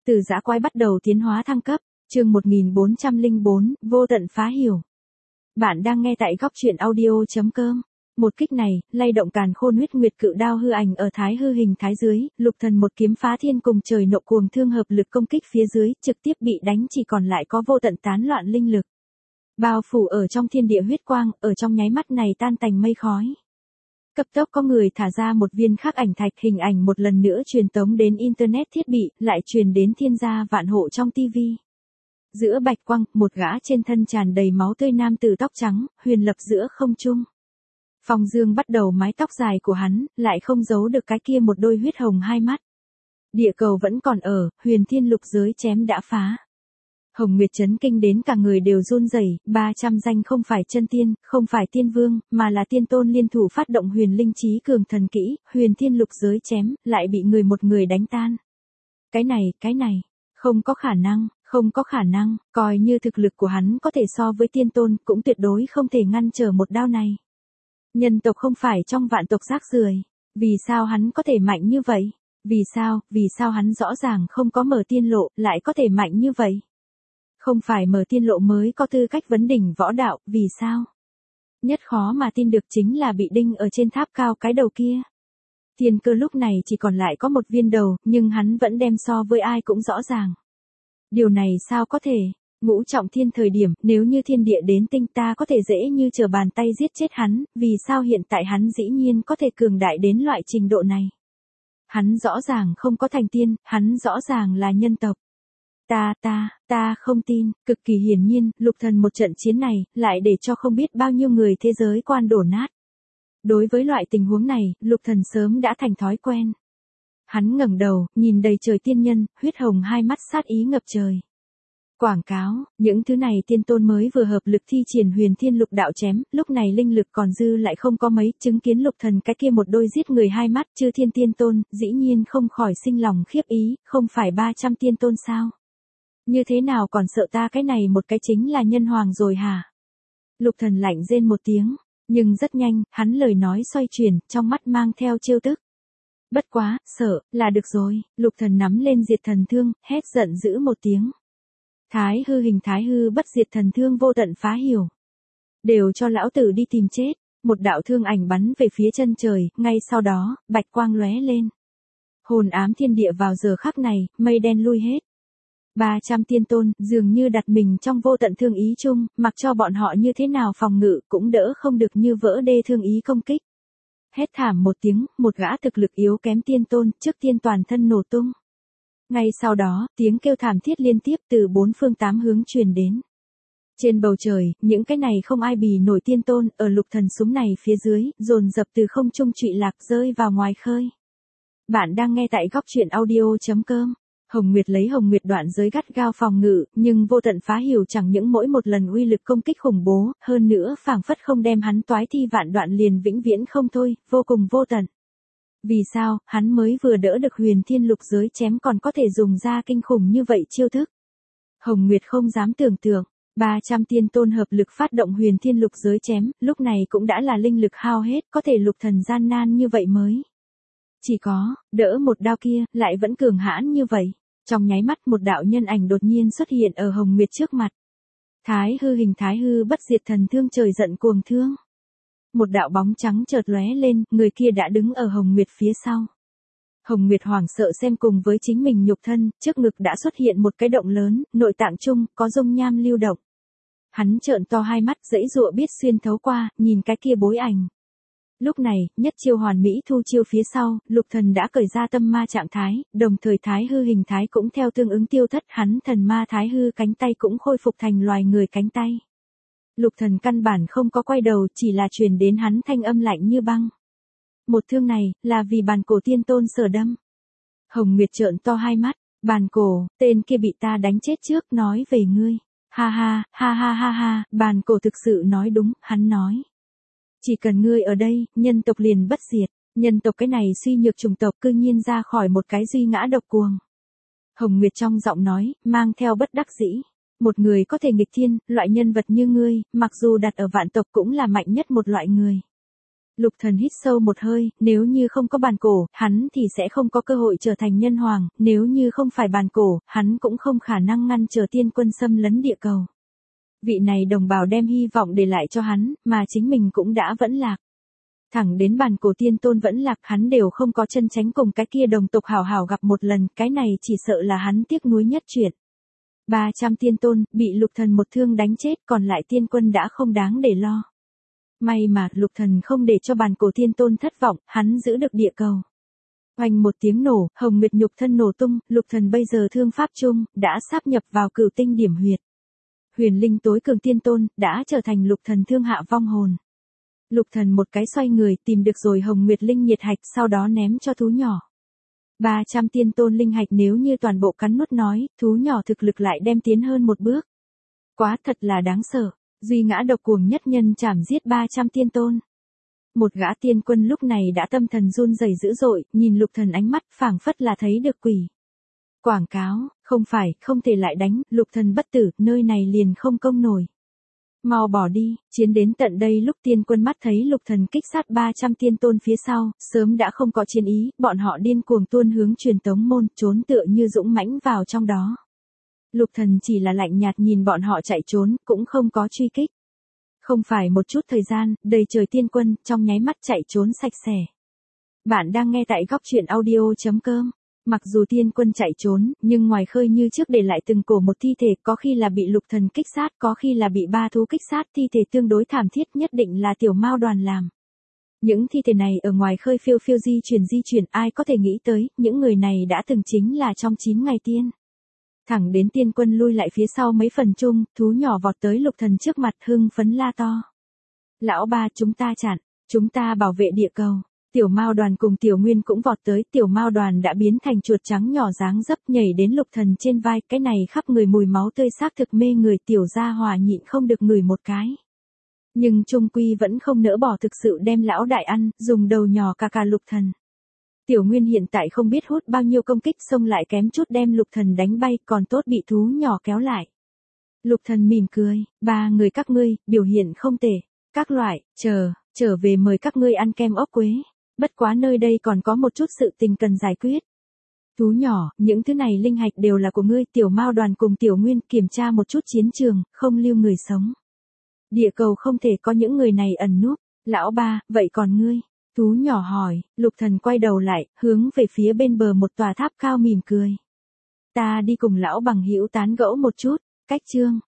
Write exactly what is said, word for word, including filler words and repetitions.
Từ dã quái bắt đầu tiến hóa thăng cấp, chương một nghìn bốn trăm lẻ bốn, vô tận phá hiểu. Bạn đang nghe tại góc truyện audio chấm com. Một kích này, lay động càn khôn huyết nguyệt cự đao hư ảnh ở thái hư hình thái dưới, lục thần một kiếm phá thiên cùng trời nộ cuồng thương hợp lực công kích phía dưới, trực tiếp bị đánh chỉ còn lại có vô tận tán loạn linh lực. Bao phủ ở trong thiên địa huyết quang, ở trong nháy mắt này tan tành mây khói. Cấp tốc có người thả ra một viên khắc ảnh thạch, hình ảnh một lần nữa truyền tống đến internet thiết bị, lại truyền đến thiên gia vạn hộ trong tivi. Giữa bạch quang, một gã trên thân tràn đầy máu tươi nam tử tóc trắng, huyền lập giữa không trung. Phong dương bắt đầu mái tóc dài của hắn, lại không giấu được cái kia một đôi huyết hồng hai mắt. Địa cầu vẫn còn ở, huyền thiên lục giới chém đã phá. Hồng Nguyệt chấn kinh đến cả người đều run rẩy, ba trăm danh không phải chân tiên, không phải tiên vương, mà là tiên tôn liên thủ phát động huyền linh trí cường thần kỹ, huyền thiên lục giới chém, lại bị người một người đánh tan. Cái này, cái này, không có khả năng, không có khả năng, coi như thực lực của hắn có thể so với tiên tôn, cũng tuyệt đối không thể ngăn trở một đao này. Nhân tộc không phải trong vạn tộc rác rưởi, vì sao hắn có thể mạnh như vậy? Vì sao, vì sao hắn rõ ràng không có mở tiên lộ, lại có thể mạnh như vậy? Không phải mở tiên lộ mới có tư cách vấn đỉnh võ đạo, vì sao? Nhất khó mà tin được chính là bị đinh ở trên tháp cao cái đầu kia. Thiên Cơ lúc này chỉ còn lại có một viên đầu, nhưng hắn vẫn đem so với ai cũng rõ ràng. Điều này sao có thể? Ngũ trọng thiên thời điểm, nếu như thiên địa đến tinh ta có thể dễ như trở bàn tay giết chết hắn, vì sao hiện tại hắn dĩ nhiên có thể cường đại đến loại trình độ này? Hắn rõ ràng không có thành tiên, hắn rõ ràng là nhân tộc. Ta, ta, ta không tin, cực kỳ hiển nhiên, lục thần một trận chiến này, lại để cho không biết bao nhiêu người thế giới quan đổ nát. Đối với loại tình huống này, lục thần sớm đã thành thói quen. Hắn ngẩng đầu, nhìn đầy trời tiên nhân, huyết hồng hai mắt sát ý ngập trời. Quảng cáo, những thứ này tiên tôn mới vừa hợp lực thi triển huyền thiên lục đạo chém, lúc này linh lực còn dư lại không có mấy, chứng kiến lục thần cái kia một đôi giết người hai mắt, chư thiên tiên tôn, dĩ nhiên không khỏi sinh lòng khiếp ý, không phải ba trăm tiên tôn sao? Như thế nào còn sợ ta cái này một cái chính là nhân hoàng rồi hả? Lục thần lạnh rên một tiếng, nhưng rất nhanh, hắn lời nói xoay chuyển, trong mắt mang theo trêu tức. Bất quá, sợ, là được rồi, lục thần nắm lên diệt thần thương, hét giận dữ một tiếng. Thái hư hình thái hư bất diệt thần thương vô tận phá hiểu. Đều cho lão tử đi tìm chết, một đạo thương ảnh bắn về phía chân trời, ngay sau đó, bạch quang lóe lên. Hồn ám thiên địa vào giờ khắc này, mây đen lui hết. ba trăm tiên tôn, dường như đặt mình trong vô tận thương ý chung, mặc cho bọn họ như thế nào phòng ngự, cũng đỡ không được như vỡ đê thương ý công kích. Hét thảm một tiếng, một gã thực lực yếu kém tiên tôn, trước tiên toàn thân nổ tung. Ngay sau đó, tiếng kêu thảm thiết liên tiếp từ bốn phương tám hướng truyền đến. Trên bầu trời, những cái này không ai bì nổi tiên tôn, ở lục thần súng này phía dưới, dồn dập từ không trung trụy lạc rơi vào ngoài khơi. Bạn đang nghe tại góc truyện audio chấm com. Hồng Nguyệt lấy Hồng Nguyệt đoạn giới gắt gao phòng ngự, nhưng vô tận phá hiểu chẳng những mỗi một lần uy lực công kích khủng bố, hơn nữa phảng phất không đem hắn toái thi vạn đoạn liền vĩnh viễn không thôi, vô cùng vô tận. Vì sao, hắn mới vừa đỡ được huyền thiên lục giới chém còn có thể dùng ra kinh khủng như vậy chiêu thức? Hồng Nguyệt không dám tưởng tượng, ba trăm tiên tôn hợp lực phát động huyền thiên lục giới chém, lúc này cũng đã là linh lực hao hết, có thể lục thần gian nan như vậy mới. Chỉ có, đỡ một đao kia, lại vẫn cường hãn như vậy. Trong nháy mắt một đạo nhân ảnh đột nhiên xuất hiện ở Hồng Nguyệt trước mặt. Thái hư hình thái hư bất diệt thần thương trời giận cuồng thương. Một đạo bóng trắng chợt lóe lên, người kia đã đứng ở Hồng Nguyệt phía sau. Hồng Nguyệt hoảng sợ xem cùng với chính mình nhục thân, trước ngực đã xuất hiện một cái động lớn, nội tạng chung, có dung nham lưu động. Hắn trợn to hai mắt dãy dụa biết xuyên thấu qua, nhìn cái kia bối ảnh. Lúc này, nhất chiêu hoàn mỹ thu chiêu phía sau, lục thần đã cởi ra tâm ma trạng thái, đồng thời thái hư hình thái cũng theo tương ứng tiêu thất, hắn thần ma thái hư cánh tay cũng khôi phục thành loài người cánh tay. Lục thần căn bản không có quay đầu, chỉ là truyền đến hắn thanh âm lạnh như băng. Một thương này, là vì bàn cổ tiên tôn sở đâm. Hồng Nguyệt trợn to hai mắt, bàn cổ, tên kia bị ta đánh chết trước, nói về ngươi. Ha ha, ha ha ha ha, bàn cổ thực sự nói đúng, hắn nói. Chỉ cần ngươi ở đây, nhân tộc liền bất diệt, nhân tộc cái này suy nhược chủng tộc cư nhiên ra khỏi một cái duy ngã độc cuồng. Hồng Nguyệt trong giọng nói, mang theo bất đắc dĩ. Một người có thể nghịch thiên, loại nhân vật như ngươi, mặc dù đặt ở vạn tộc cũng là mạnh nhất một loại người. Lục Thần hít sâu một hơi, nếu như không có bàn cổ, hắn thì sẽ không có cơ hội trở thành nhân hoàng, nếu như không phải bàn cổ, hắn cũng không khả năng ngăn trở tiên quân xâm lấn địa cầu. Vị này đồng bào đem hy vọng để lại cho hắn, mà chính mình cũng đã vẫn lạc. Thẳng đến bàn cổ tiên tôn vẫn lạc hắn đều không có chân tránh cùng cái kia đồng tộc hảo hảo gặp một lần, cái này chỉ sợ là hắn tiếc nuối nhất chuyện. ba trăm tiên tôn, bị Lục Thần một thương đánh chết, còn lại tiên quân đã không đáng để lo. May mà Lục Thần không để cho bàn cổ tiên tôn thất vọng, hắn giữ được địa cầu. Oanh một tiếng nổ, hồng nguyệt nhục thân nổ tung, Lục Thần bây giờ thương pháp chung, đã sáp nhập vào cửu tinh điểm huyệt. Huyền linh tối cường tiên tôn, đã trở thành Lục Thần thương hạ vong hồn. Lục Thần một cái xoay người tìm được rồi hồng nguyệt linh nhiệt hạch sau đó ném cho thú nhỏ. ba trăm tiên tôn linh hạch nếu như toàn bộ cắn nuốt nói, thú nhỏ thực lực lại đem tiến hơn một bước. Quá thật là đáng sợ, duy ngã độc cuồng nhất nhân chảm giết ba trăm tiên tôn. Một gã tiên quân lúc này đã tâm thần run rẩy dữ dội, nhìn Lục Thần ánh mắt phảng phất là thấy được quỷ. Quảng cáo, không phải, không thể lại đánh, Lục Thần bất tử, nơi này liền không công nổi. Mau bỏ đi, chiến đến tận đây lúc tiên quân mắt thấy Lục Thần kích sát ba trăm tiên tôn phía sau, sớm đã không có chiến ý, bọn họ điên cuồng tuôn hướng truyền tống môn, trốn tựa như dũng mãnh vào trong đó. Lục Thần chỉ là lạnh nhạt nhìn bọn họ chạy trốn, cũng không có truy kích. Không phải một chút thời gian, đầy trời tiên quân, trong nháy mắt chạy trốn sạch sẽ. Bạn đang nghe tại góc truyện audio chấm com. Mặc dù tiên quân chạy trốn, nhưng ngoài khơi như trước để lại từng cổ một thi thể, có khi là bị Lục Thần kích sát, có khi là bị ba thú kích sát, thi thể tương đối thảm thiết nhất định là tiểu mao đoàn làm. Những thi thể này ở ngoài khơi phiêu phiêu di chuyển di chuyển, ai có thể nghĩ tới, những người này đã từng chính là trong chín ngày tiên. Thẳng đến tiên quân lui lại phía sau mấy phần chung, thú nhỏ vọt tới Lục Thần trước mặt hưng phấn la to. Lão ba, chúng ta chặn, chúng ta bảo vệ địa cầu. Tiểu Mao Đoàn cùng Tiểu Nguyên cũng vọt tới, Tiểu Mao Đoàn đã biến thành chuột trắng nhỏ dáng dấp nhảy đến Lục Thần trên vai, cái này khắp người mùi máu tươi xác thực mê người, tiểu gia hòa nhịn không được ngửi một cái. Nhưng trung quy vẫn không nỡ bỏ, thực sự đem lão đại ăn, dùng đầu nhỏ cà cà Lục Thần. Tiểu Nguyên hiện tại không biết hút bao nhiêu công kích, xông lại kém chút đem Lục Thần đánh bay, còn tốt bị thú nhỏ kéo lại. Lục Thần mỉm cười, ba người các ngươi, biểu hiện không tệ, các loại, chờ, trở về mời các ngươi ăn kem ốc quế. Bất quá nơi đây còn có một chút sự tình cần giải quyết. Thú nhỏ, những thứ này linh hạch đều là của ngươi, Tiểu Mao Đoàn cùng Tiểu Nguyên, kiểm tra một chút chiến trường, không lưu người sống. Địa cầu không thể có những người này ẩn núp. Lão ba, vậy còn ngươi? Thú nhỏ hỏi. Lục Thần quay đầu lại, hướng về phía bên bờ một tòa tháp cao mỉm cười. Ta đi cùng lão bằng hữu tán gẫu một chút. Cách chương.